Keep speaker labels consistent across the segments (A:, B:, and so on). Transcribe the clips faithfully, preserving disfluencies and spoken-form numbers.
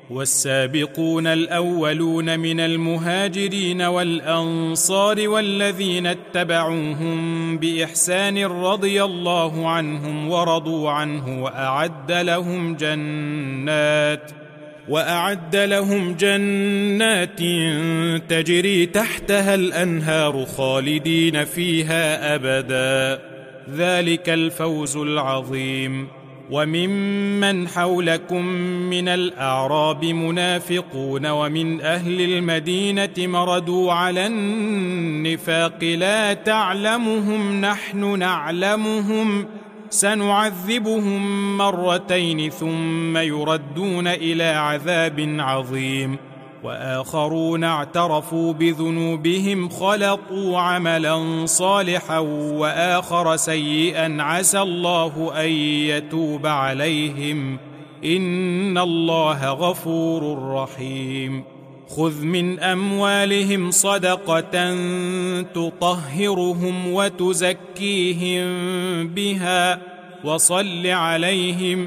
A: والسابقون الأولون من المهاجرين والأنصار والذين اتبعوهم بإحسان رضي الله عنهم ورضوا عنه وأعد لهم جنات وأعد لهم جنات تجري تحتها الأنهار خالدين فيها أبدا، ذلك الفوز العظيم. وممن حولكم من الأعراب منافقون ومن أهل المدينة مردوا على النفاق لا تعلمهم نحن نعلمهم سنعذبهم مرتين ثم يردون إلى عذاب عظيم. وآخرون اعترفوا بذنوبهم خلطوا عملا صالحا وآخر سيئا عسى الله أن يتوب عليهم إن الله غفور رحيم. خذ من أموالهم صدقة تطهرهم وتزكيهم بها وصل عليهم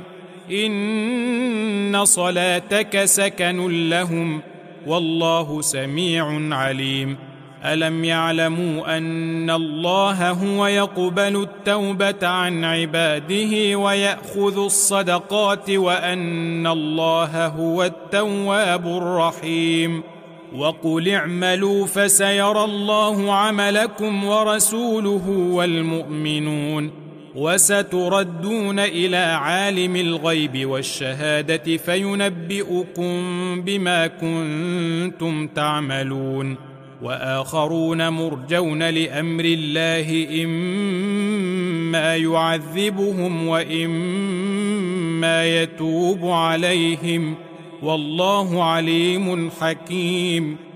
A: إن صلاتك سكن لهم والله سميع عليم. ألم يعلموا أن الله هو يقبل التوبة عن عباده ويأخذ الصدقات وأن الله هو التواب الرحيم. وقل اعملوا فسيرى الله عملكم ورسوله والمؤمنون وستردون إلى عالم الغيب والشهادة فينبئكم بما كنتم تعملون. وآخرون مرجون لأمر الله إما يعذبهم وإما يتوب عليهم والله عليم حكيم.